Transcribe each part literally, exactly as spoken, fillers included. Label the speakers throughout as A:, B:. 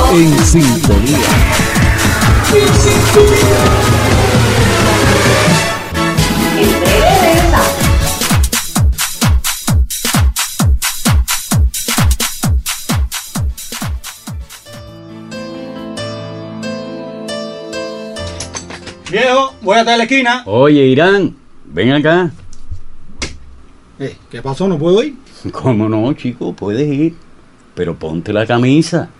A: En sintonía. En sintonía.
B: En breve regresamos.
C: Viejo, voy hasta la esquina.
D: Oye, Irán, ven acá.
C: Eh, ¿Qué pasó? ¿No puedo ir?
D: ¿Cómo no, chico? Puedes ir, pero ponte la camisa.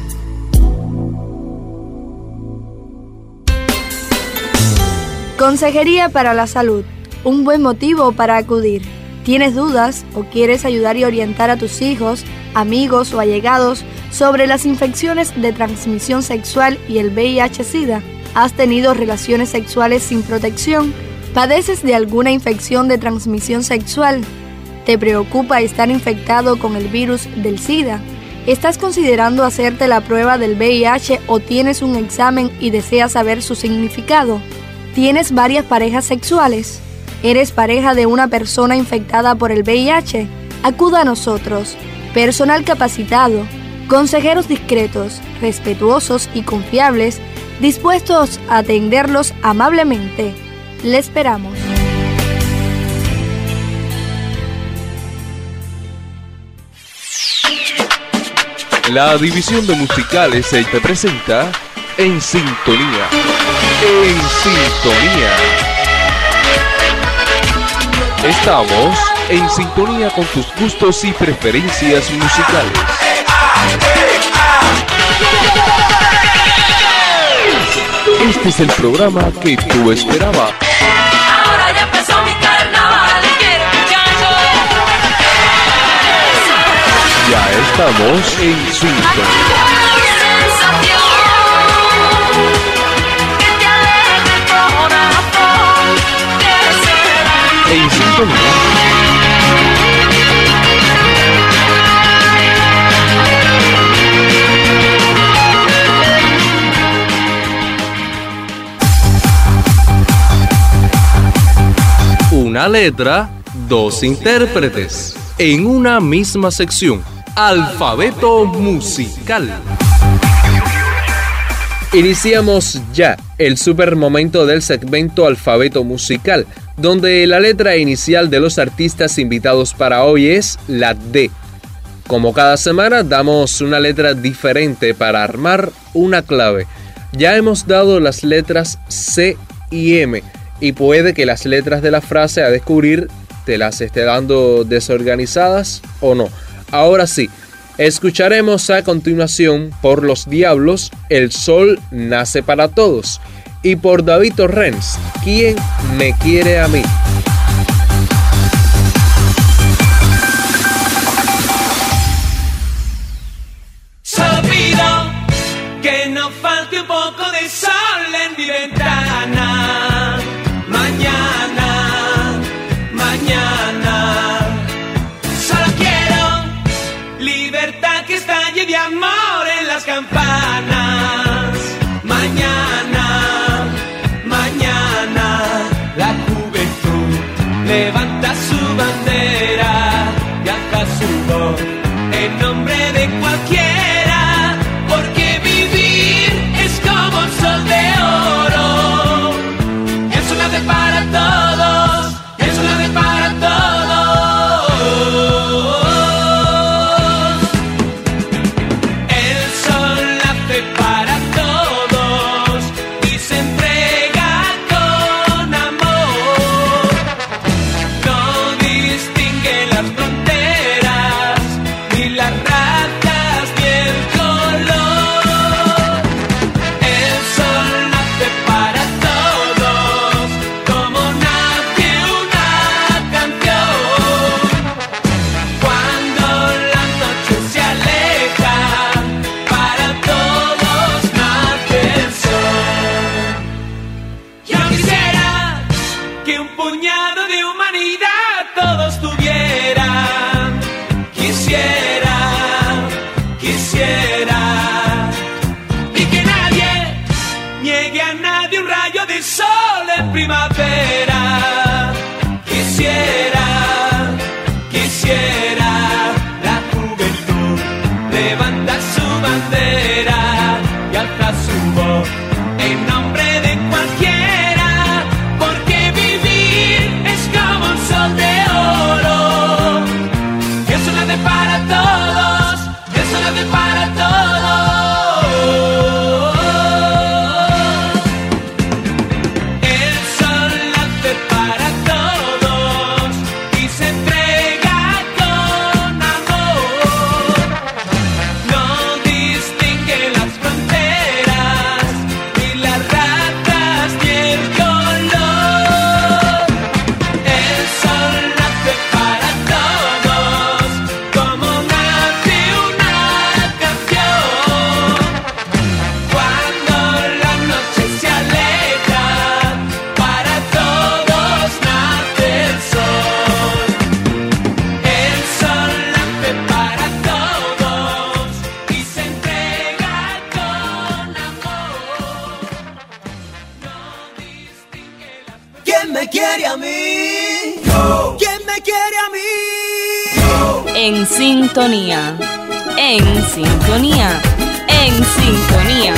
E: Consejería para la salud. Un buen motivo para acudir. ¿Tienes dudas o quieres ayudar y orientar a tus hijos, amigos o allegados sobre las infecciones de transmisión sexual y el V I H SIDA? ¿Has tenido relaciones sexuales sin protección? ¿Padeces de alguna infección de transmisión sexual? ¿Te preocupa estar infectado con el virus del SIDA? ¿Estás considerando hacerte la prueba del V I H o tienes un examen y deseas saber su significado? ¿Tienes varias parejas sexuales? ¿Eres pareja de una persona infectada por el V I H? Acuda a nosotros, personal capacitado, consejeros discretos, respetuosos y confiables, dispuestos a atenderlos amablemente. Le esperamos.
F: La división de musicales te presenta En Sintonía. En Sintonía. Estamos en sintonía con tus gustos y preferencias musicales. Este es el programa que tú esperabas.
G: Ahora ya empezó mi carnaval y quiero escucharlo.
F: Ya estamos en sintonía. En sintonía. Una letra, dos intérpretes, en una misma sección, alfabeto musical. Iniciamos ya el super momento del segmento alfabeto musical, donde la letra inicial de los artistas invitados para hoy es la D. Como cada semana damos una letra diferente para armar una clave. Ya hemos dado las letras C y M, y puede que las letras de la frase a descubrir te las esté dando desorganizadas o no. Ahora sí, escucharemos a continuación por Los Diablos, El Sol Nace para Todos, y por David Torrens, ¿Quién me quiere a mí?
G: Solo pido que no falte un poco de sol en mi ventana. Mañana, mañana. Solo quiero libertad que estalle de amor en las campanas. Mañana, mañana. La juventud levanta su bandera y alza su voz en nombre de cualquiera, porque vivir es como un sol de oro. El sol nace para todos, el sol nace para todos. El sol nace para todos y se entrega con amor. No distingue las fronteras ni las razas ni el color. El sol nace para todos como nace una canción. Cuando la noche se aleja, para todos nace el sol. Yo quisiera que un puñado de humanidad todos tuvieran. Quisiera, quisiera. Y que nadie niegue a nadie un rayo de sol en primavera. Quisiera, quisiera. La juventud levanta levanta su bandera y alza su voz en nombre de cualquiera, porque vivir es como un sol de oro. Eso nace para todos, eso nace para todos. El sol nace para todos y se entrega con amor. No distingue las fronteras, ni las razas, ni el color. El sol nace para todos, como nace una canción. Cuando la noche se aleja, para todos nace el sol. El sol nace para todos y se entrega con amor. No distingue las
H: ¿Quién me quiere a mí? ¿Quién me quiere a mí?
I: En sintonía, en sintonía, en sintonía.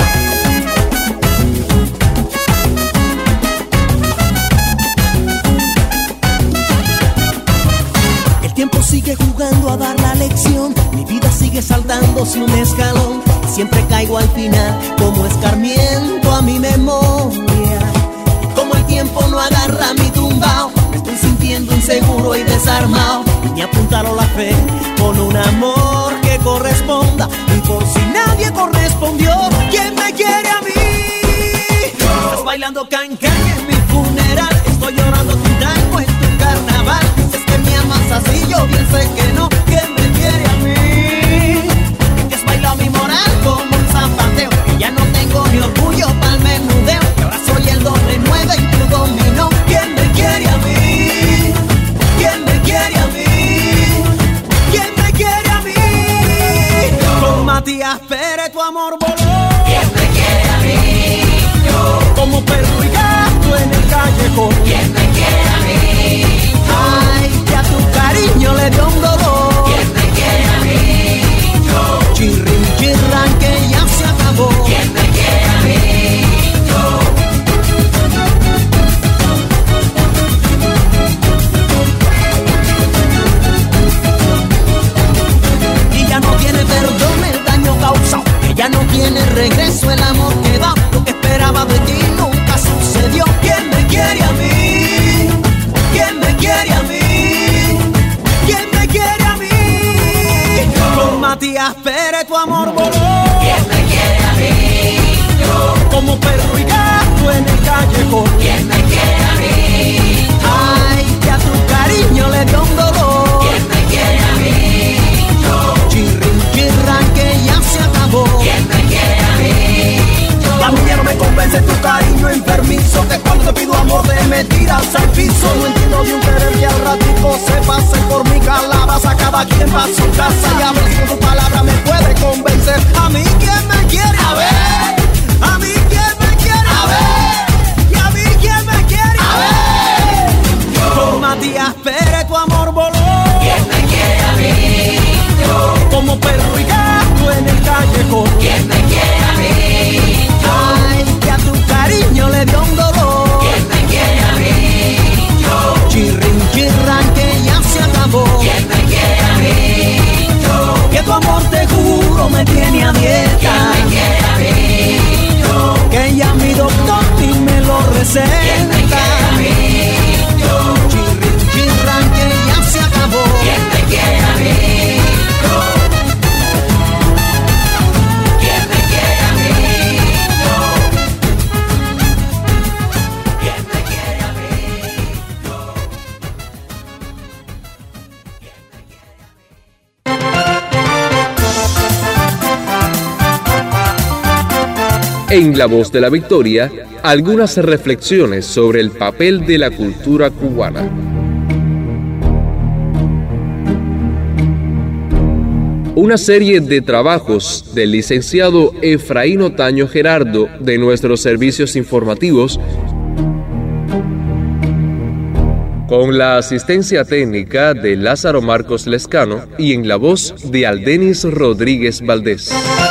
H: El tiempo sigue jugando a dar la lección. Mi vida sigue saltándose un escalón. Siempre caigo al final como escarmiento a mi memoria. Como el tiempo no agarra mi tumbao, me estoy sintiendo inseguro y desarmado. Me apuntaron la fe con un amor que corresponda. Y por si nadie correspondió, ¿quién me quiere a mí? Estás bailando cancan en mi funeral. Estoy llorando tu tango en tu carnaval. Dices que me amas así, yo bien sé que no. ¿Quién me quiere a mí? Que has bailado mi moral como un zapateo. Que ya no tengo ni orgullo pa'l menudeo. Que ahora soy el doble nueve y tu dominó. ¿Quién me quiere a mí? ¿Quién me quiere a mí? ¿Quién me quiere a mí? Con Matías Pérez tu amor voló. ¿Quién me quiere a mí? Yo. Como perro y gato en el callejón. ¿Quién me quiere a mí? Ay, que a tu cariño le dio un dolor. ¿Quién me quiere a mí? Yo. Chirrin, chirran, que ya se acabó. ¿Quién me quiere a mí? Yo. Y ya no tiene perdón el daño causado. Que ya no tiene regreso el amor que da. Lo que esperaba de ti nunca sucedió. ¿Quién me quiere a mí? ¿Quién me quiere a mí? ¿Quién me quiere a mí? Con Matías Pérez tu amor voló. ¿Quién me quiere a mí? Yo. Como perro y gato en el callejón. ¿Quién me quiere a mí? Ay, que a tu cariño le dio un dolor. ¿Quién me quiere a mí? Yo. Chirrin, chirran, que ya se acabó. ¿Quién me quiere a mí? Yo. A mí ya no me convence tu cariño enfermizo. Que cuando te pido amor te me tiras al piso. No entiendo de un querer que al ratico se pase por mi calabaza. Cada quien va a su casa y a ver si con tu palabra me puede convencer. A mí quién me quiere a ver. A mí quién me quiere a ver. Y a mí quién me quiere a ver. Con Matías Pérez tu amor voló. ¿Quién me quiere a mí? Yo. Como perro y gato en el callejón. ¿Quién me quiere a mí? Yo. Ay, que a tu cariño le dio un dolor. ¿Quién me quiere a mí? Yo. Chirrin, chirran, que ya se acabó. ¿Quién me quiere a mí? Yo. Que tu amor te juro me tiene a dieta. ¿Quién me quiere a mí? Yo. Que ya mi doctor y me lo receta. ¿Quién me quiere a mí? Yo. Chirrin, chirran, que ya se acabó. ¿Quién me quiere a mí? Yo. ¿Quién me quiere a mí? Yo. ¿Quién me quiere a mí? Yo.
F: En La Voz de la Victoria, algunas reflexiones sobre el papel de la cultura cubana. Una serie de trabajos del licenciado Efraín Otaño Gerardo de nuestros servicios informativos Con la asistencia técnica de Lázaro Marcos Lescano y en la voz de Aldenis Rodríguez Valdés.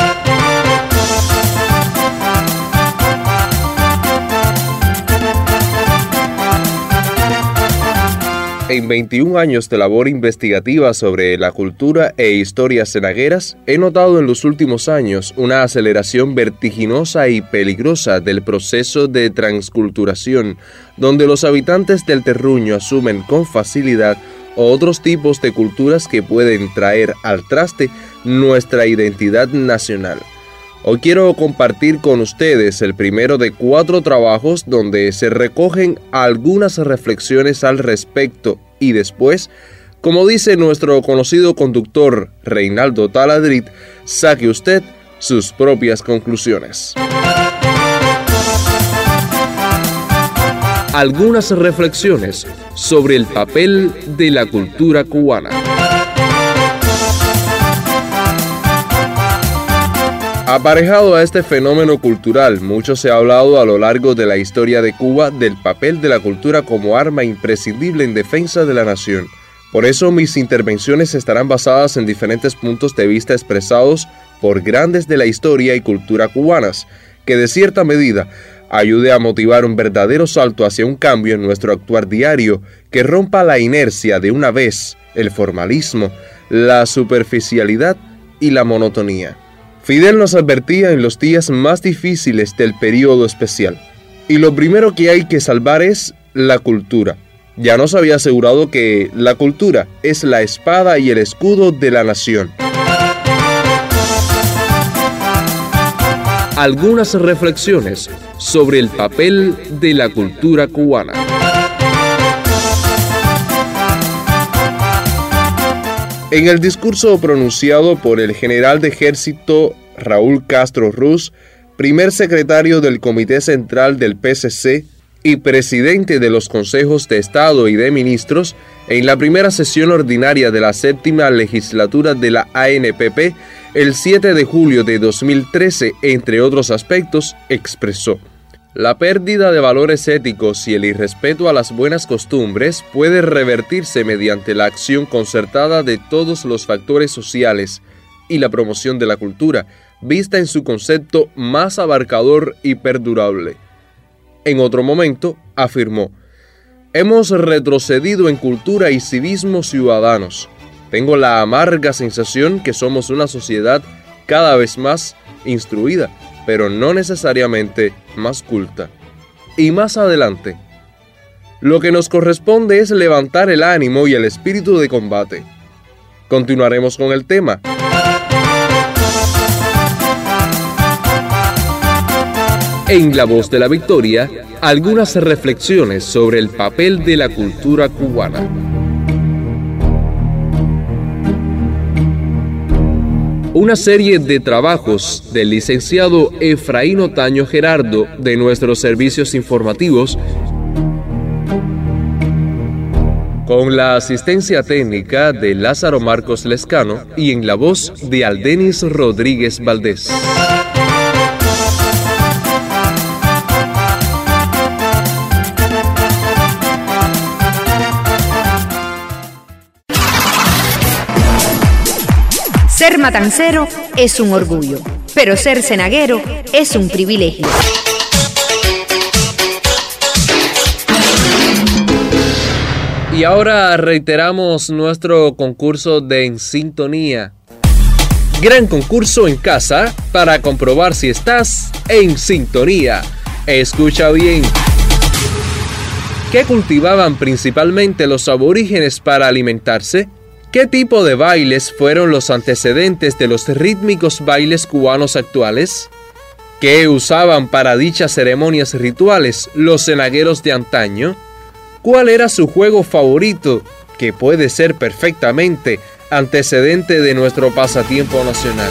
F: En veintiún años de labor investigativa sobre la cultura e historias cenagueras, he notado en los últimos años una aceleración vertiginosa y peligrosa del proceso de transculturación, donde los habitantes del terruño asumen con facilidad otros tipos de culturas que pueden traer al traste nuestra identidad nacional. Hoy quiero compartir con ustedes el primero de cuatro trabajos donde se recogen algunas reflexiones al respecto y después, como dice nuestro conocido conductor Reinaldo Taladrid, saque usted sus propias conclusiones. Algunas reflexiones sobre el papel de la cultura cubana. Aparejado a este fenómeno cultural, mucho se ha hablado a lo largo de la historia de Cuba del papel de la cultura como arma imprescindible en defensa de la nación. Por eso mis intervenciones estarán basadas en diferentes puntos de vista expresados por grandes de la historia y cultura cubanas, que de cierta medida ayude a motivar un verdadero salto hacia un cambio en nuestro actuar diario que rompa la inercia de una vez, el formalismo, la superficialidad y la monotonía. Fidel nos advertía en los días más difíciles del período especial. Y lo primero que hay que salvar es la cultura. Ya nos había asegurado que la cultura es la espada y el escudo de la nación. Algunas reflexiones sobre el papel de la cultura cubana. En el discurso pronunciado por el general de ejército Raúl Castro Ruz, primer secretario del Comité Central del P C C y presidente de los Consejos de Estado y de Ministros, en la primera sesión ordinaria de la séptima legislatura de la A N P P, el siete de julio de dos mil trece, entre otros aspectos, expresó: la pérdida de valores éticos y el irrespeto a las buenas costumbres puede revertirse mediante la acción concertada de todos los factores sociales y la promoción de la cultura, vista en su concepto más abarcador y perdurable. En otro momento, afirmó: hemos retrocedido en cultura y civismo ciudadanos. Tengo la amarga sensación que somos una sociedad cada vez más instruida, pero no necesariamente más culta. Y más adelante, lo que nos corresponde es levantar el ánimo y el espíritu de combate. Continuaremos con el tema. En La Voz de la Victoria, algunas reflexiones sobre el papel de la cultura cubana. Una serie de trabajos del licenciado Efraín Otaño Gerardo de nuestros servicios informativos, con la asistencia técnica de Lázaro Marcos Lescano y en la voz de Aldenis Rodríguez Valdés.
J: Ser matancero es un orgullo, pero ser cenaguero es un privilegio.
F: Y ahora reiteramos nuestro concurso de En Sintonía. Gran concurso en casa para comprobar si estás en sintonía. Escucha bien. ¿Qué cultivaban principalmente los aborígenes para alimentarse? ¿Qué tipo de bailes fueron los antecedentes de los rítmicos bailes cubanos actuales? ¿Qué usaban para dichas ceremonias rituales los cenagueros de antaño? ¿Cuál era su juego favorito, que puede ser perfectamente antecedente de nuestro pasatiempo nacional?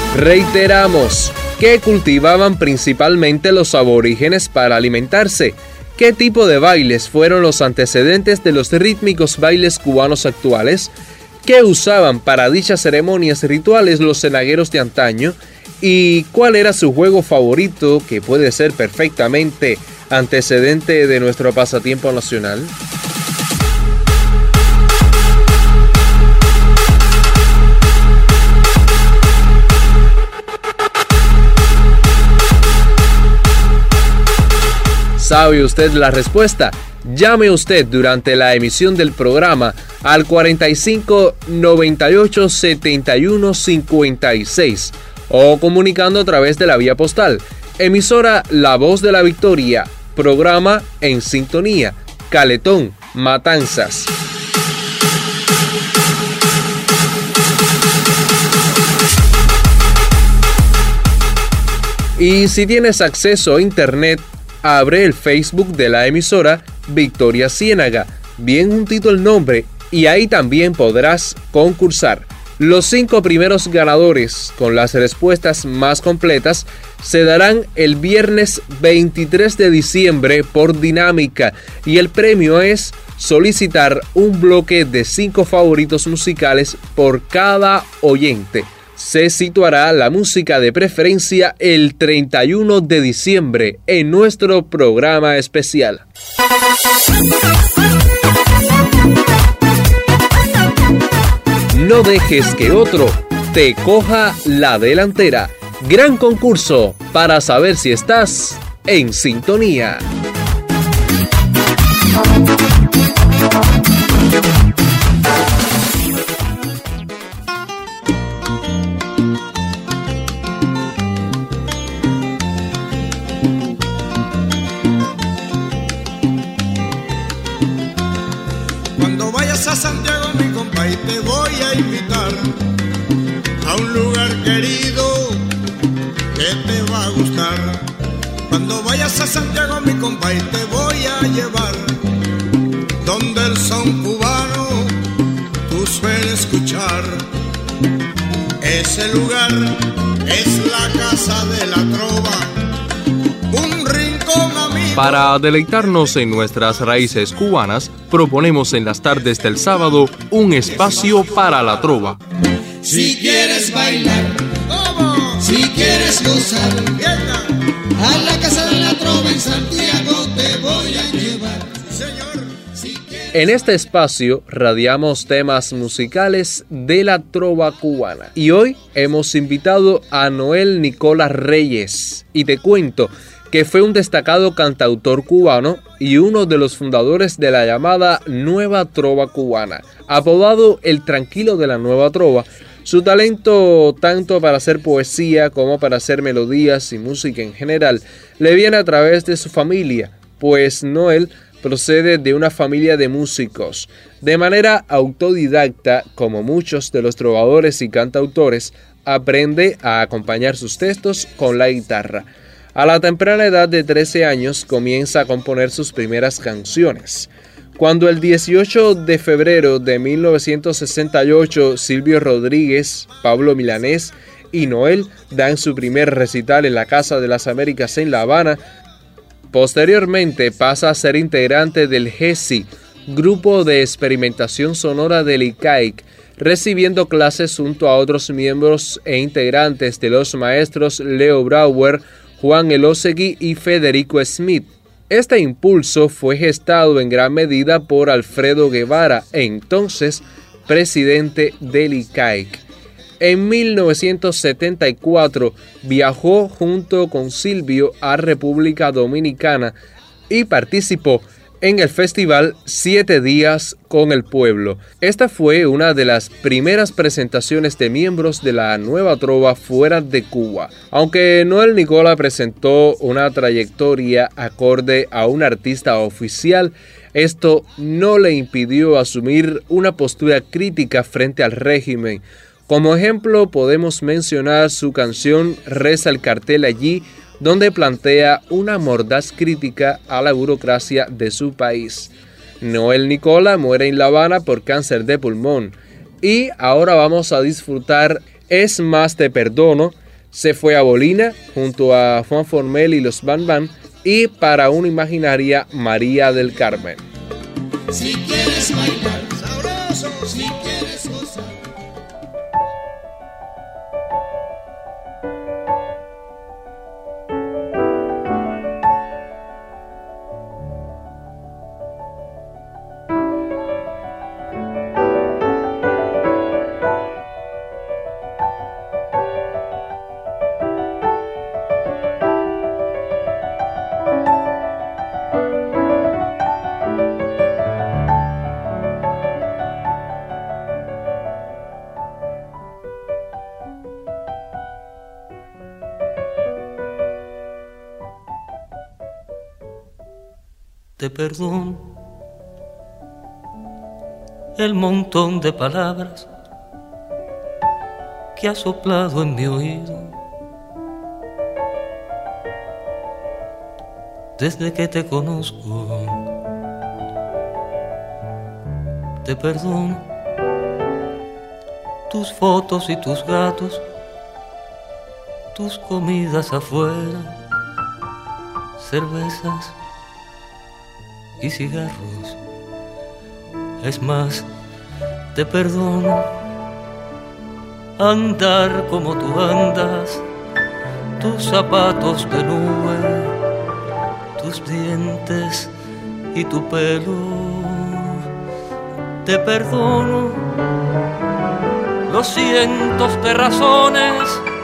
F: Reiteramos, ¿qué cultivaban principalmente los aborígenes para alimentarse? ¿Qué tipo de bailes fueron los antecedentes de los rítmicos bailes cubanos actuales? ¿Qué usaban para dichas ceremonias rituales los cenagueros de antaño? ¿Y cuál era su juego favorito, que puede ser perfectamente antecedente de nuestro pasatiempo nacional? ¿Sabe usted la respuesta? Llame usted durante la emisión del programa al cuarenta y cinco, noventa y ocho, setenta y uno, cincuenta y seis o comunicando a través de la vía postal. Emisora La Voz de la Victoria, programa En Sintonía, Caletón, Matanzas. Y si tienes acceso a internet, abre el Facebook de la emisora Victoria Ciénaga, bien juntito el nombre, y ahí también podrás concursar. Los cinco primeros ganadores con las respuestas más completas se darán el viernes veintitrés de diciembre por dinámica, y el premio es solicitar un bloque de cinco favoritos musicales por cada oyente. Se situará la música de preferencia el treinta y uno de diciembre en nuestro programa especial. No dejes que otro te coja la delantera. Gran concurso para saber si estás en sintonía.
K: Cuando vayas a Santiago, mi compa, y te voy a invitar a un lugar querido que te va a gustar. Cuando vayas a Santiago, mi compa, y te voy a llevar donde el son cubano tú sueles escuchar. Ese lugar es la casa de la trova, un rincón amigo.
F: Para deleitarnos en nuestras raíces cubanas, proponemos en las tardes del sábado un espacio para la trova.
K: Si quieres bailar, ¿cómo? Si quieres gozar, a la casa de la trova en Santiago te voy a llevar. Señor, si quieres...
F: En este espacio radiamos temas musicales de la trova cubana. Y hoy hemos invitado a Noel Nicola Reyes. Y te cuento que fue un destacado cantautor cubano y uno de los fundadores de la llamada Nueva Trova Cubana. Apodado el Tranquilo de la Nueva Trova, su talento tanto para hacer poesía como para hacer melodías y música en general le viene a través de su familia, pues Noel procede de una familia de músicos. De manera autodidacta, como muchos de los trovadores y cantautores, aprende a acompañar sus textos con la guitarra. A la temprana edad de trece años comienza a componer sus primeras canciones. Cuando el dieciocho de febrero de mil novecientos sesenta y ocho Silvio Rodríguez, Pablo Milanés y Noel dan su primer recital en la Casa de las Américas en La Habana, posteriormente pasa a ser integrante del G E S I, Grupo de Experimentación Sonora del I C A I C, recibiendo clases junto a otros miembros e integrantes de los maestros Leo Brauer, Juan Elósegui y Federico Smith. Este impulso fue gestado en gran medida por Alfredo Guevara, entonces presidente del I C A I C. En mil novecientos setenta y cuatro viajó junto con Silvio a República Dominicana y participó en el festival Siete Días con el Pueblo. Esta fue una de las primeras presentaciones de miembros de la Nueva Trova fuera de Cuba. Aunque Noel Nicola presentó una trayectoria acorde a un artista oficial, esto no le impidió asumir una postura crítica frente al régimen. Como ejemplo podemos mencionar su canción Reza el cartel allí, donde plantea una mordaz crítica a la burocracia de su país. Noel Nicola muere en La Habana por cáncer de pulmón. Y ahora vamos a disfrutar Es más te perdono, Se fue a Bolina junto a Juan Formel y los Ban Ban, y para una imaginaria María del Carmen.
K: Si quieres bailar sabroso, si quieres gozar.
L: Te perdono el montón de palabras que has soplado en mi oído desde que te conozco. Te perdono tus fotos y tus gatos, tus comidas afuera, cervezas y cigarros. Es más, te perdono andar como tú andas, tus zapatos de nube, tus dientes y tu pelo. Te perdono los cientos de razones,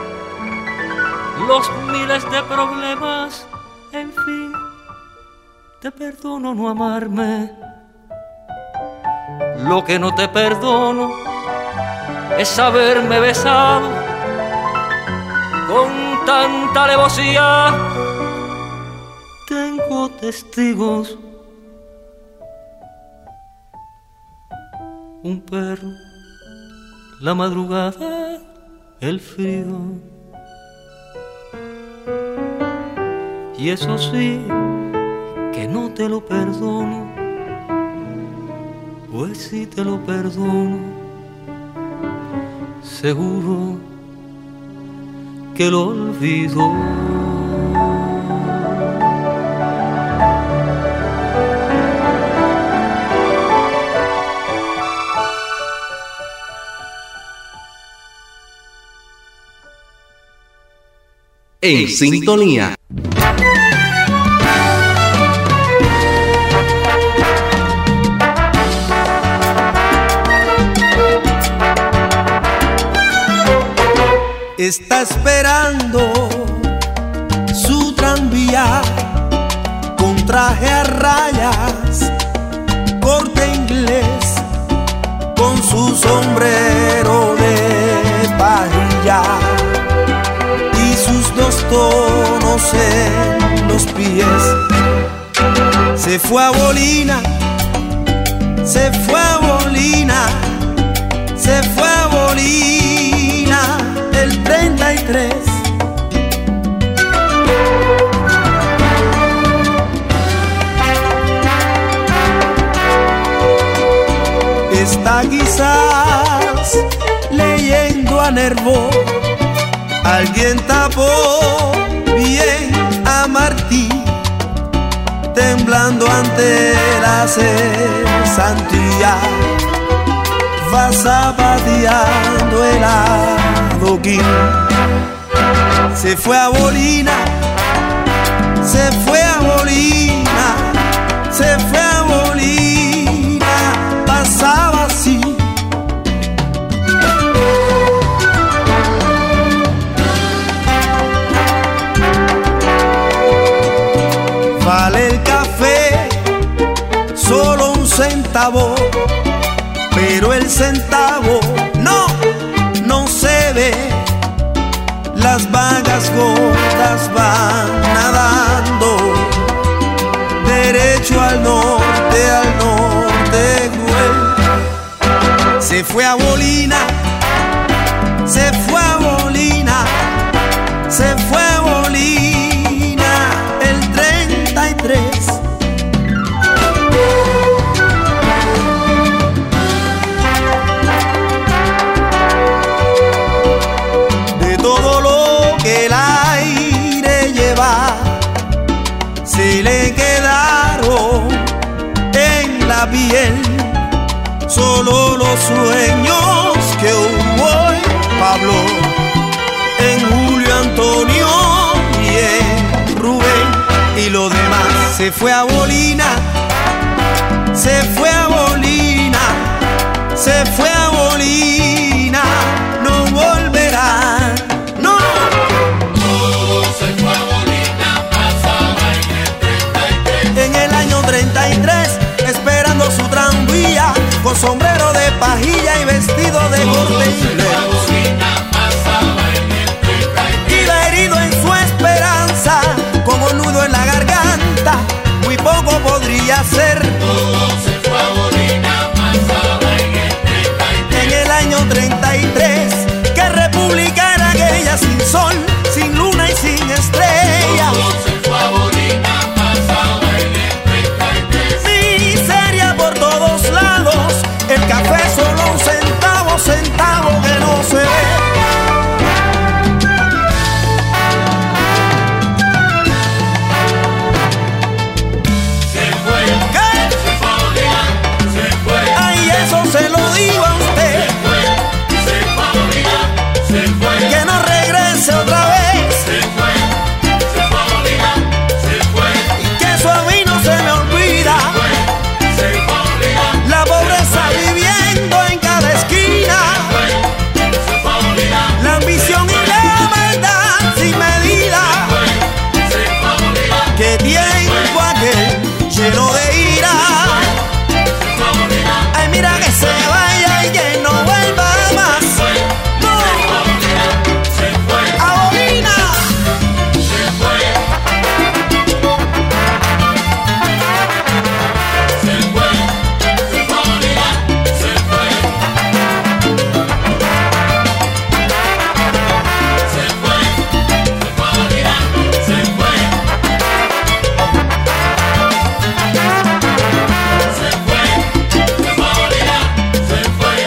L: los miles de problemas, en fin. Te perdono no amarme. Lo que no te perdono es haberme besado con tanta alevosía. Tengo testigos. Un perro, la madrugada, el frío. Y eso sí, que no te lo perdono, pues si te lo perdono, seguro que lo olvido.
F: En sintonía.
H: Está esperando su tranvía con traje a rayas, corte inglés, con su sombrero de pajilla y sus dos tonos en los pies. Se fue a Bolina, se fue a Bolina, se fue a Bolina el treinta y tres. Está quizás leyendo a Nervo, alguien tapó bien a Martí, temblando ante la cesantía, va zapateando el adoquín. Se fue a Bolina, se fue a Bolina, se fue a Bolina, pasaba así. Vale el café solo un centavo, pero el centavo no, no se ve. Las vagas gotas van nadando derecho al norte, al norte cruel. Se fue a Bolina, se fue a Bolina, se fue a Bolina el treinta y tres. la piel solo los sueños que hubo en Pablo, en Julio Antonio y en Rubén, y lo demás se fue a Bolina, se fue a Bolina, se fue a Bolina, no volverá, no.
G: Todo se fue a Bolina, pasaba en el treinta y tres.
H: En el año treinta y tres, esperando su tranvía, con sombrero de pajilla y vestido de corte inglés. Iba herido en su esperanza, con un nudo en la garganta, muy poco podría ser.
G: Todo se fue a Bolina, pasaba en el treinta y tres.
H: En el año treinta y tres, ¿qué república era aquella sin sol, sin luna y sin estrella?
G: Todo se fue a Bolina, pasaba en el treinta y tres.
H: Miseria por todos lados, el café solo un centavo, centavo que no se ve.
G: Se fue,
H: ¿Qué?
G: se fue a Bolina, se fue.
H: Ay, eso se lo digo a usted,
G: Se fue, se fue a Bolina, se fue.
H: que no regrese otra vez,
G: Se fue, se fue a Bolina, se fue.
H: y que eso a mí no se me olvida.
G: Se fue a Bolina,
H: La pobreza viviendo en cada esquina,
G: se fue a Bolina,
H: la ambición y la maldad sin medida,
G: se fue a Bolina,
H: que tiempo aquel lleno de ira.
G: se fue a Bolina,
H: Ay, mira que se vaya y que no vuelva más. No,
G: se fue,
H: a Bolina.
G: se fue. Se fue, se fue a Bolina, se fue. Se fue, se fue a Bolina, se fue. Se fue, se fue a Bolina, se fue.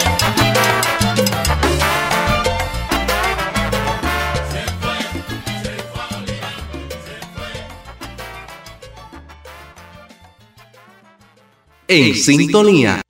G: Se fue, se fue a Bolina, se fue.
F: En sintonía.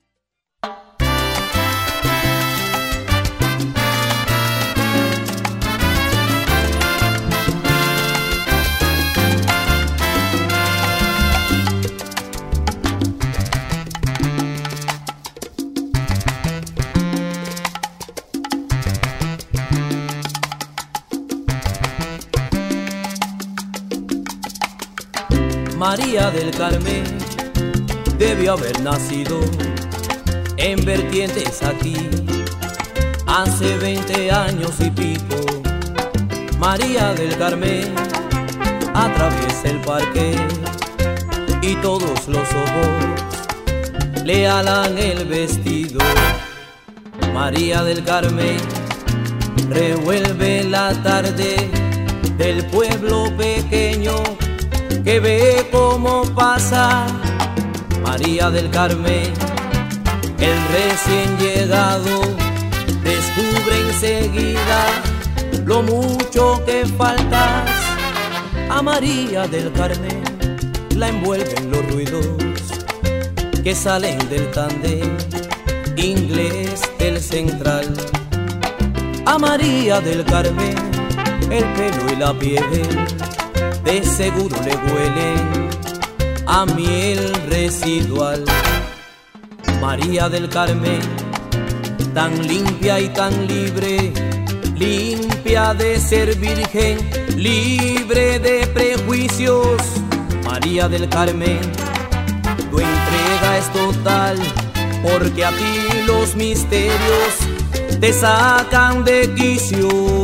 M: María del Carmen debió haber nacido en vertientes aquí hace veinte años y pico. María del Carmen atraviesa el parque y todos los ojos le alan el vestido. María del Carmen revuelve la tarde del pueblo pequeño que ve cómo pasa. María del Carmen, el recién llegado, descubre enseguida lo mucho que faltas. A María del Carmen la envuelven los ruidos que salen del tándem inglés del central. A María del Carmen el pelo y la piel de seguro le huelen a miel residual. María del Carmen, tan limpia y tan libre, limpia de ser virgen, libre de prejuicios. María del Carmen, tu entrega es total, porque a ti los misterios te sacan de quicio.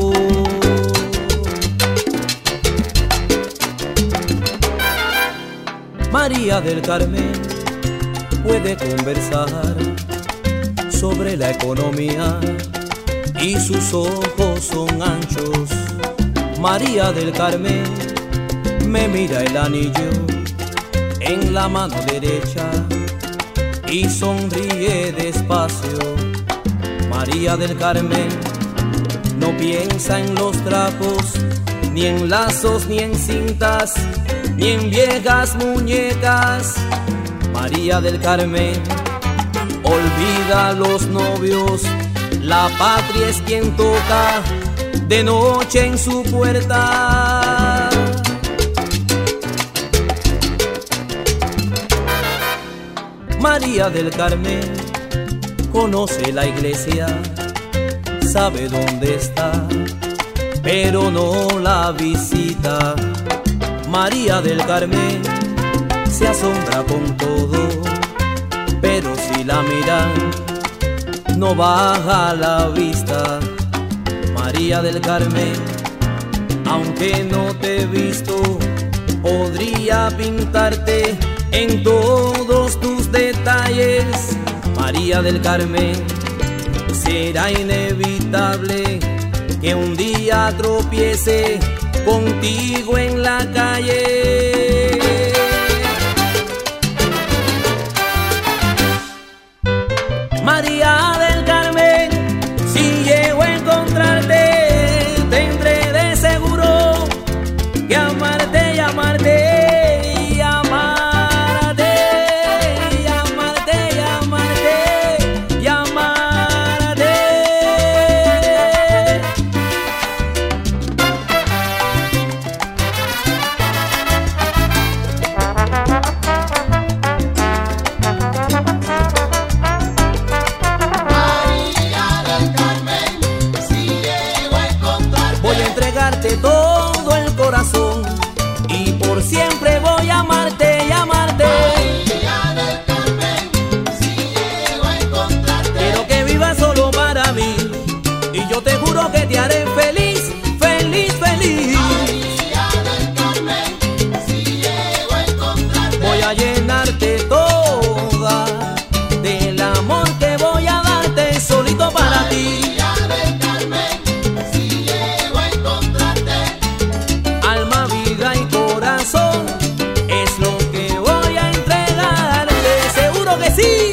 M: María del Carmen puede conversar sobre la economía y sus ojos son anchos. María del Carmen me mira el anillo en la mano derecha y sonríe despacio. María del Carmen no piensa en los trapos, ni en lazos, ni en cintas, ni en viejas muñecas. María del Carmen, olvida a los novios, la patria es quien toca de noche en su puerta. María del Carmen conoce la iglesia, sabe dónde está, pero no la visita. María del Carmen se asombra con todo, pero si la miran no baja la vista. María del Carmen, aunque no te he visto, podría pintarte en todos tus detalles. María del Carmen, será inevitable que un día tropiece contigo en la calle. María del Carmen, si llego a encontrarte, tendré de seguro que amarte y amarte. Todo el corazón y por siempre voy a amarte y amarte. María del Carmen, si llego a encontrarte, quiero que vivas solo para mí y yo te juro que te haré feliz, feliz, feliz. María del Carmen, si llego a encontrarte, voy a llenarte toda del amor que voy a darte solito para ti. Es lo que voy a entregarte, seguro que sí.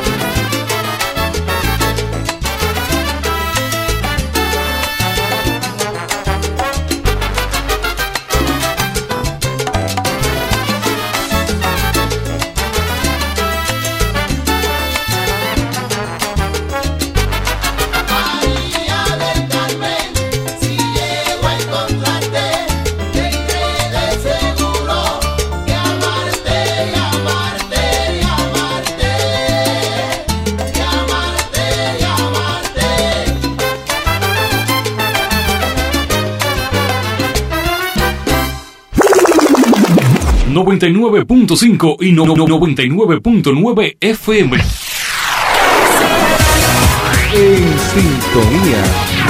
N: noventa y nueve punto cinco y no, no, noventa y nueve punto nueve F M.
A: En sintonía.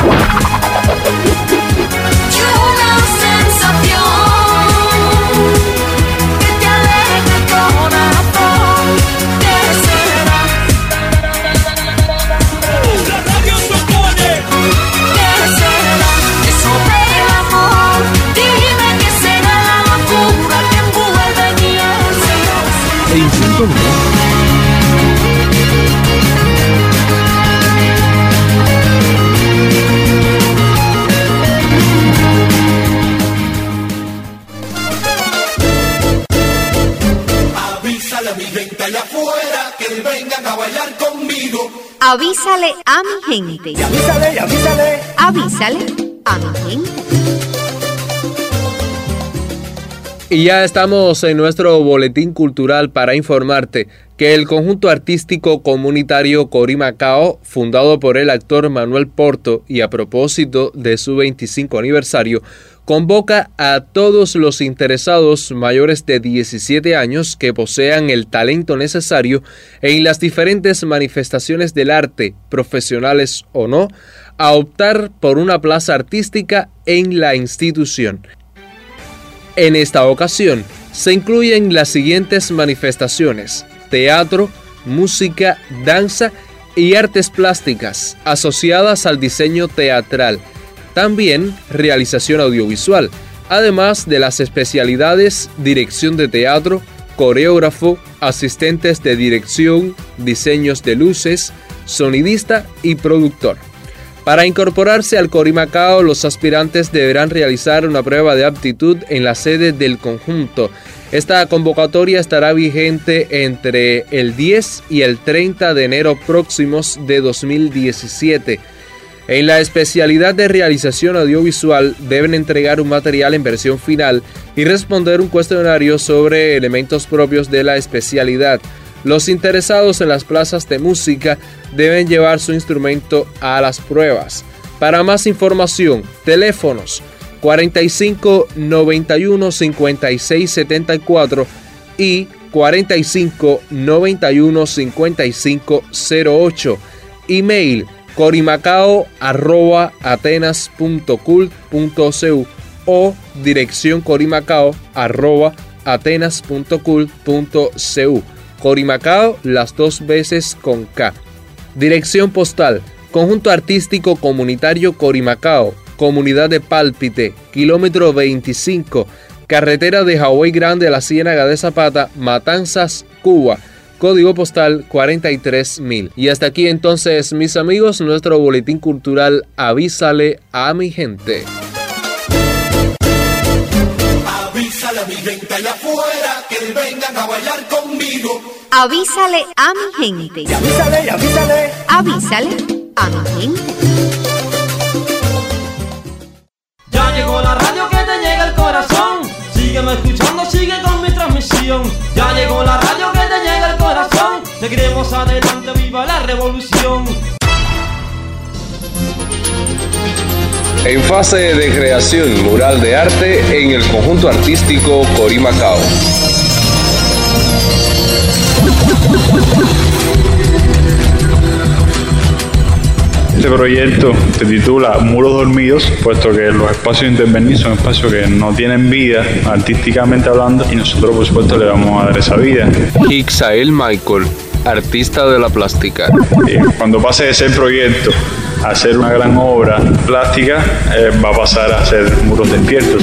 A: En sintonía.
O: Avísale a mi gente allá afuera que vengan a bailar conmigo.
J: Avísale a mi gente.
O: Y avísale, y avísale.
J: Avísale a mi gente.
F: Y ya estamos en nuestro boletín cultural para informarte que el conjunto artístico comunitario Corimacao, fundado por el actor Manuel Porto y a propósito de su veinticinco aniversario, convoca a todos los interesados mayores de diecisiete años que posean el talento necesario en las diferentes manifestaciones del arte, profesionales o no, a optar por una plaza artística en la institución. En esta ocasión se incluyen las siguientes manifestaciones: teatro, música, danza y artes plásticas asociadas al diseño teatral, también realización audiovisual, además de las especialidades dirección de teatro, coreógrafo, asistentes de dirección, diseños de luces, sonidista y productor. Para incorporarse al Corimacao, los aspirantes deberán realizar una prueba de aptitud en la sede del conjunto Esta convocatoria estará vigente entre el diez y el treinta de enero próximos de dos mil diecisiete. En la especialidad de realización audiovisual deben entregar un material en versión final y responder un cuestionario sobre elementos propios de la especialidad. Los interesados en las plazas de música deben llevar su instrumento a las pruebas. Para más información, teléfonos cuarenta y cinco, noventa y uno, cincuenta y seis, setenta y cuatro y cuarenta y cinco, noventa y uno, cincuenta y cinco, cero ocho. Email corimacao arroba atenas punto cult punto cu o dirección corimacao arroba atenas punto cult punto cu. Corimacao las dos veces con K. Dirección postal: Conjunto Artístico Comunitario Corimacao, Comunidad de Pálpite, kilómetro veinticinco, carretera de Hawái Grande a la Ciénaga de Zapata, Matanzas, Cuba. Código postal cuarenta y tres mil. Y hasta aquí entonces, mis amigos, nuestro boletín cultural Avísale a mi gente.
O: Avísale a mi gente allá afuera que vengan a bailar conmigo.
J: Avísale a mi gente.
O: Y avísale, y avísale.
J: Avísale a mi gente.
M: Ya llegó la radio que te llega al corazón. Sígueme escuchando, sigue con mi transmisión. Ya llegó la radio que te llega al corazón. Seguiremos adelante, viva la revolución.
F: En fase de creación mural de arte en el conjunto artístico Corimacao.
P: Este proyecto se titula Muros Dormidos, puesto que los espacios de intervenir son espacios que no tienen vida, artísticamente hablando, y nosotros, por supuesto, le vamos a dar esa vida.
F: Ixael Michael, artista de la plástica.
P: Y cuando pase de ser proyecto a ser una gran obra plástica, eh, va a pasar a ser muros despiertos.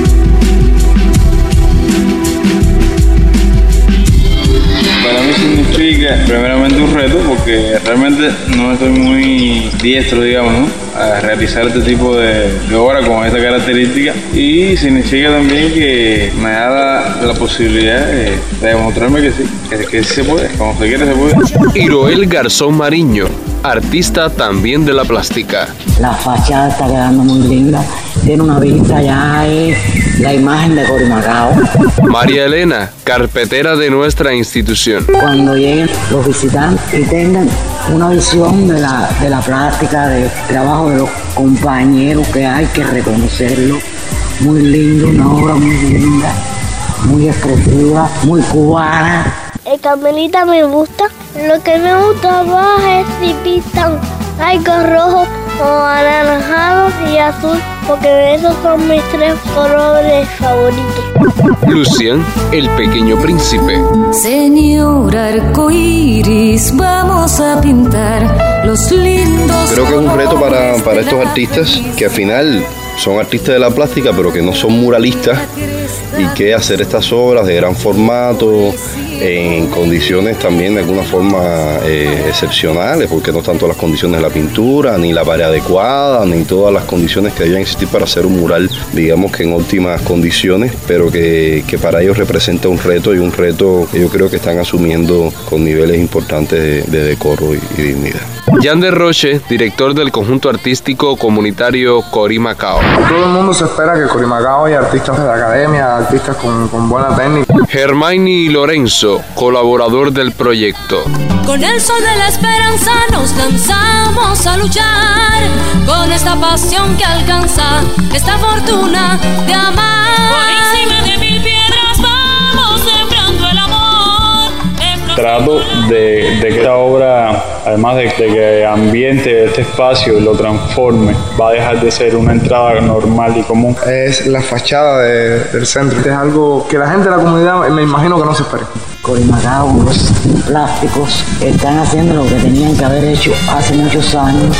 Q: Para mí significa primeramente un reto porque realmente no estoy muy diestro, digamos, ¿no? a realizar este tipo de, de obra con esta característica, y significa también que me da la posibilidad de, de demostrarme que sí, que, que sí se puede, como se quiere se puede.
F: Iroel Garzón Mariño, artista también de la plástica.
R: La fachada está quedando muy linda, tiene una vista, ya es la imagen de Corimacao.
F: María Elena, carpetera de nuestra institución.
R: Cuando lleguen los visitantes y tengan una visión de la, de la plástica, del trabajo de los compañeros, que hay que reconocerlo, muy lindo, una obra muy linda, muy expresiva, muy cubana.
S: El Carmelita me gusta, lo que me gusta más es si pintan algo rojo o anaranjado y azul, porque esos son mis tres colores favoritos.
F: Lucian, el pequeño príncipe.
T: Señor arcoíris, vamos a pintar los lindos.
U: Creo que es un reto para, para estos artistas que al final son artistas de la plástica, pero que no son muralistas, y que hacer estas obras de gran formato, en condiciones también de alguna forma eh, excepcionales, porque no tanto las condiciones de la pintura, ni la pared adecuada, ni todas las condiciones que deben existir para hacer un mural, digamos que en óptimas condiciones, pero que, que para ellos representa un reto, y un reto que yo creo que están asumiendo con niveles importantes de, de decoro y, y dignidad.
F: Yander Roche, director del conjunto artístico comunitario Corimacao.
V: Todo el mundo se espera que Corimacao haya artistas de la academia, artistas con, con buena técnica.
F: Hermione Lorenzo, colaborador del proyecto.
T: Con el sol de la esperanza nos lanzamos a luchar, con esta pasión que alcanza esta fortuna de amar. Por encima de mil piedras vamos sembrando el amor.
P: Trato de, de que esta obra, además de, de que ambiente este espacio y lo transforme, va a dejar de ser una entrada normal y común.
V: Es la fachada de, del centro. Es algo que la gente de la comunidad me imagino que no se espera.
R: Corimacao, los plásticos están haciendo lo que tenían que haber hecho hace muchos años.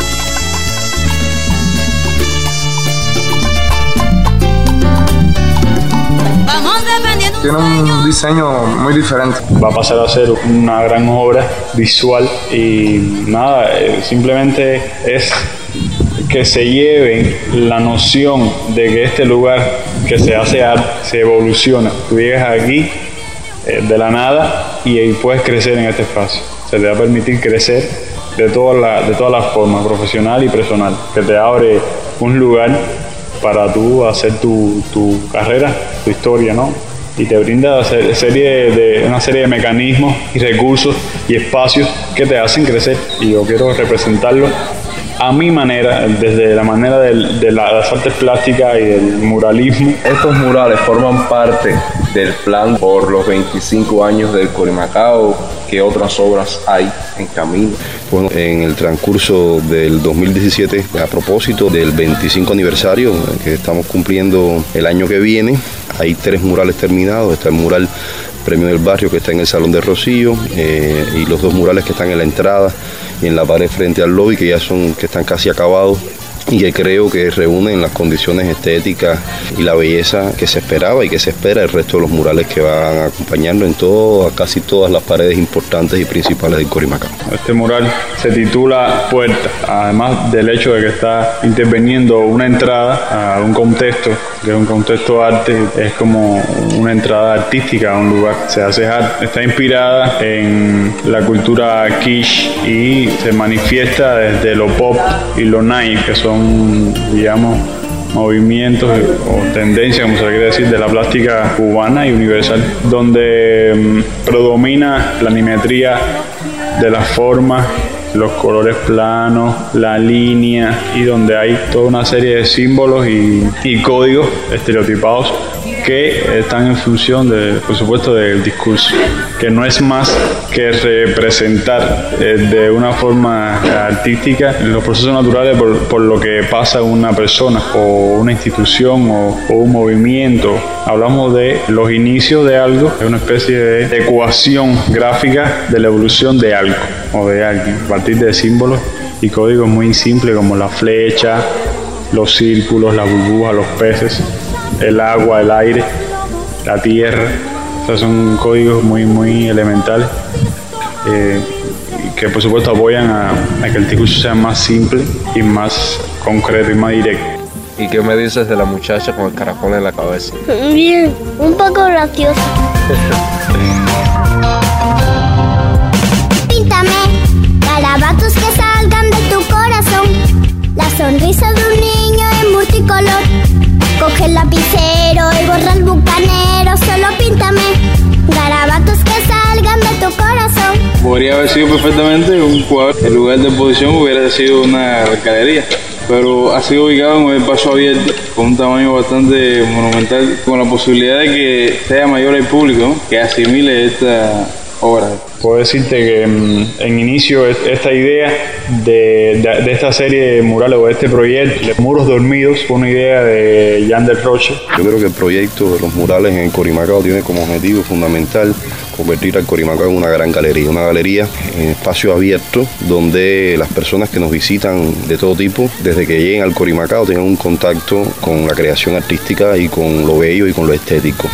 V: Tiene un diseño muy diferente.
P: Va a pasar a ser una gran obra visual y nada, simplemente es que se lleven la noción de que este lugar que se hace arte se evoluciona. Tú llegas aquí eh, de la nada y, y puedes crecer en este espacio. Se te va a permitir crecer de todas las de todas las formas, profesional y personal, que te abre un lugar para tú hacer tu, tu carrera, tu historia, ¿no? Y te brinda serie de, una serie de mecanismos y recursos y espacios que te hacen crecer. Y yo quiero representarlo a mi manera, desde la manera del, de las artes plásticas y del muralismo.
A: Estos murales forman parte del plan por los veinticinco años del Corimacao. ¿Qué otras obras hay en camino?
U: Bueno, en el transcurso del dos mil diecisiete, a propósito del veinticinco aniversario que estamos cumpliendo el año que viene, hay tres murales terminados. Está el mural Premio del Barrio, que está en el Salón de Rocío, eh, y los dos murales que están en la entrada y en la pared frente al lobby, que ya son, que están casi acabados, y que creo que reúnen las condiciones estéticas y la belleza que se esperaba y que se espera el resto de los murales que van acompañando en todo, casi todas las paredes importantes y principales del Corimacao.
P: Este mural se titula Puerta, además del hecho de que está interviniendo una entrada a un contexto, que es un contexto arte, es como una entrada artística a un lugar. Se hace arte, está inspirada en la cultura quiche y se manifiesta desde lo pop y lo nice, que son, digamos, movimientos o tendencias, como se le quiere decir, de la plástica cubana y universal, donde um, predomina la nimetría de las formas, los colores planos, la línea, y donde hay toda una serie de símbolos y, y códigos estereotipados que están en función, de, por supuesto, del discurso, que no es más que representar eh, de una forma artística los procesos naturales por, por lo que pasa en una persona o una institución o, o un movimiento. Hablamos de los inicios de algo, es una especie de ecuación gráfica de la evolución de algo o de alguien, a partir de símbolos y códigos muy simples como la flecha, los círculos, las burbujas, los peces, el agua, el aire, la tierra. O sea, son códigos muy, muy elementales eh, que por supuesto apoyan a, a que el discurso sea más simple y más concreto y más directo.
F: ¿Y qué me dices de la muchacha con el caracol en la cabeza?
S: Bien, un poco graciosa.
B: Píntame garabatos que salgan de tu corazón, la sonrisa de un niño en multicolor. Coge el lapicero y borra el bucanero, solo píntame garabatos que salgan de tu corazón.
Q: Podría haber sido perfectamente un cuadro. El lugar de exposición hubiera sido una galería, pero ha sido ubicado en el paso abierto, con un tamaño bastante monumental, con la posibilidad de que sea mayor el público, ¿no?, que asimile esta obra.
P: Puedo decirte que en, en inicio esta idea de, de, de esta serie de murales o de este proyecto de Muros Dormidos fue una idea de Jan del Roche.
U: Yo creo que el proyecto de los murales en el Corimacao tiene como objetivo fundamental convertir al Corimacao en una gran galería, una galería en espacio abierto donde las personas que nos visitan de todo tipo, desde que lleguen al Corimacao, tengan un contacto con la creación artística y con lo bello y con lo estético.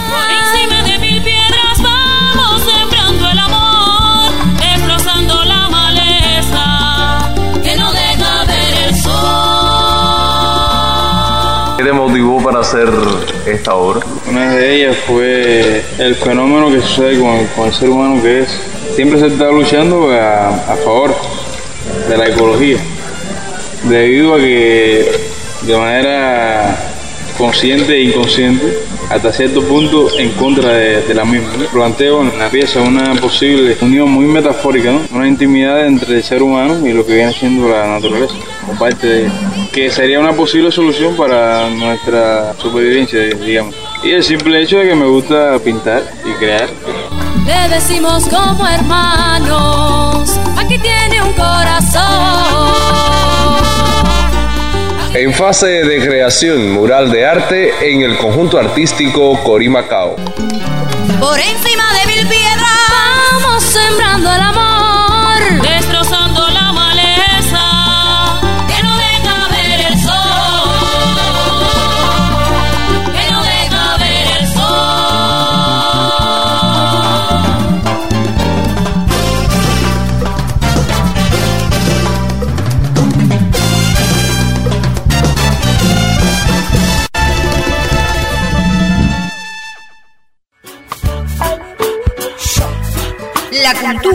A: ¿Qué te motivó para hacer esta obra?
Q: Una de ellas fue el fenómeno que sucede con el, con el ser humano, que es siempre se está luchando a, a favor de la ecología, debido a que de manera consciente e inconsciente, hasta cierto punto en contra de, de la misma. Planteo en la pieza una posible unión muy metafórica, ¿no?, una intimidad entre el ser humano y lo que viene siendo la naturaleza, como parte de ella, que sería una posible solución para nuestra supervivencia, digamos. Y el simple hecho de que me gusta pintar y crear.
T: Le decimos como hermanos, aquí tiene un corazón.
F: En fase de creación, mural de arte en el conjunto artístico Corimacao.
T: Por encima de mil piedras vamos sembrando el amor, destrozando la maleza que no deja ver el sol, que no deja ver el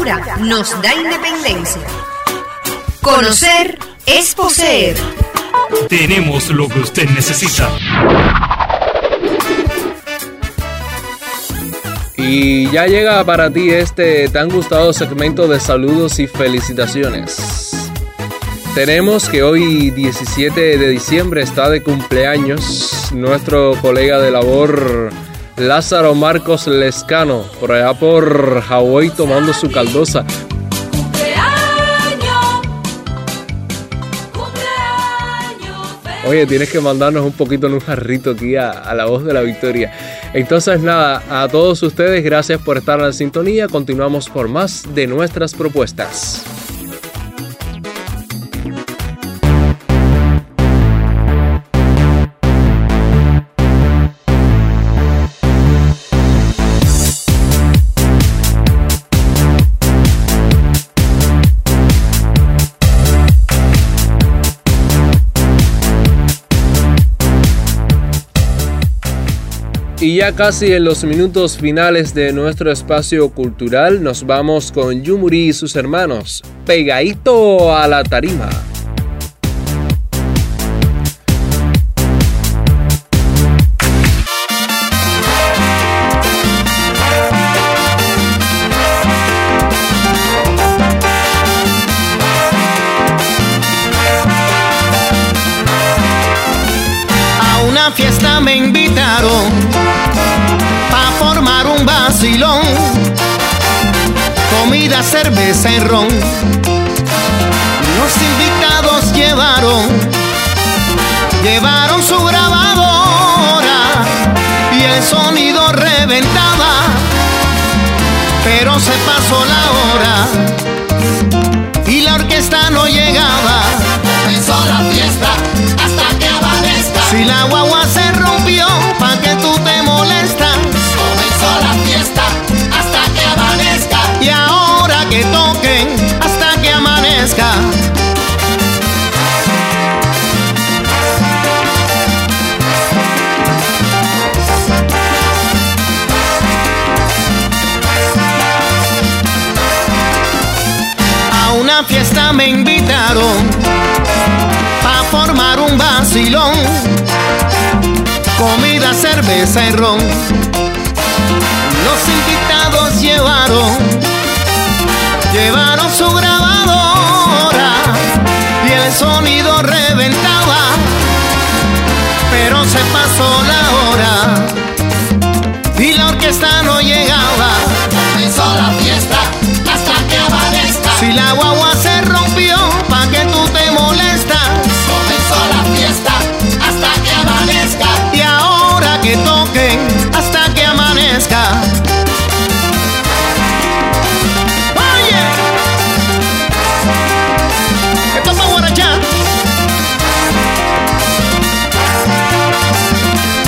J: cultura nos da independencia. Conocer es poseer.
N: Tenemos lo que usted necesita.
F: Y ya llega para ti este tan gustado segmento de saludos y felicitaciones. Tenemos que hoy, diecisiete de diciembre, está de cumpleaños nuestro colega de labor Lázaro Marcos Lescano, por allá por Hawái tomando su caldosa. Oye, tienes que mandarnos un poquito en un jarrito aquí a, a la voz de la victoria. Entonces nada, a todos ustedes, gracias por estar en la sintonía. Continuamos por más de nuestras propuestas. Y ya casi en los minutos finales de nuestro espacio cultural nos vamos con Yumuri y sus hermanos, Pegadito a la Tarima.
H: A una fiesta me invitaron pa' formar un vacilón, comida, cerveza y ron. Los invitados llevaron, llevaron su grabadora y el sonido reventaba, pero se pasó la hora y la orquesta no llegaba. Comenzó la fiesta hasta que amanezca. Si la guagua se rompió, pa' que tú te molestas. Comenzó la fiesta hasta que amanezca. Y ahora que toquen hasta que amanezca. A una fiesta me invitaron pa' formar un vacilón, comida, cerveza y ron. Los invitados llevaron, llevaron su grabadora y el sonido reventaba, pero se pasó la hora y la orquesta no llegaba. Comenzó la fiesta hasta que amanezca. Si la guagua se rompió, pa' que tú te molestas. Comenzó la fiesta hasta que amanezca. Y ahora que toquen hasta que amanezca. Oye, esto es pa' guarachar.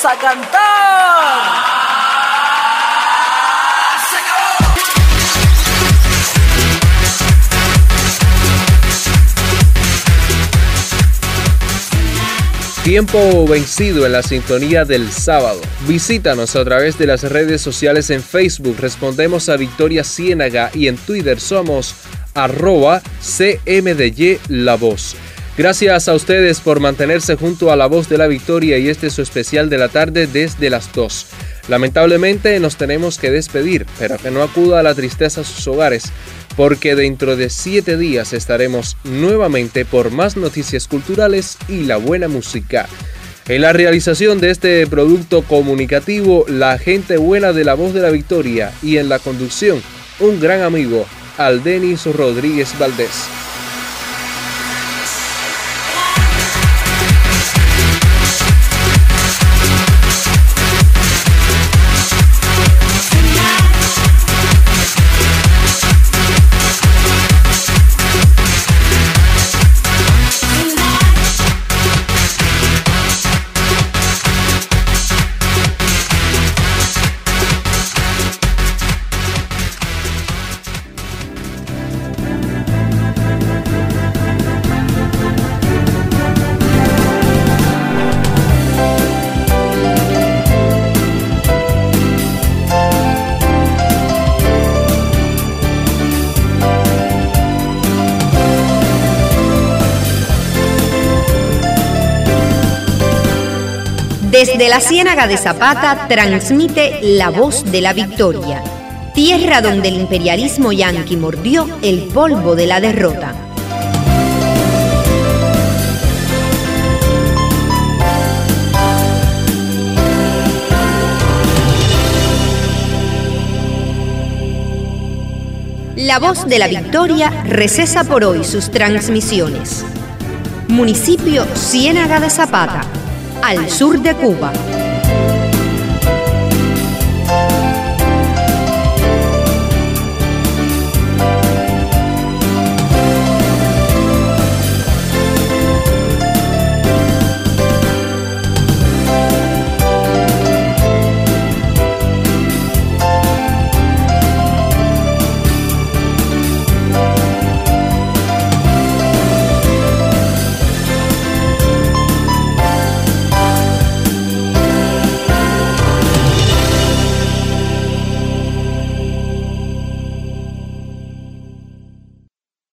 C: vamos a cantar.
F: Tiempo vencido en la sintonía del sábado. Visítanos a través de las redes sociales en Facebook, respondemos a Victoria Ciénaga, y en Twitter somos arroba C M D Y La Voz. Gracias a ustedes por mantenerse junto a La Voz de la Victoria, y este es su especial de la tarde desde las dos. Lamentablemente nos tenemos que despedir, pero que no acuda a la tristeza a sus hogares, porque dentro de siete días estaremos nuevamente por más noticias culturales y la buena música. En la realización de este producto comunicativo, la gente buena de La Voz de la Victoria, y en la conducción, un gran amigo, Aldenis Rodríguez Valdés.
J: Desde la Ciénaga de Zapata transmite La Voz de la Victoria, tierra donde el imperialismo yanqui mordió el polvo de la derrota. La Voz de la Victoria recesa por hoy sus transmisiones. Municipio Ciénaga de Zapata, al sur de Cuba.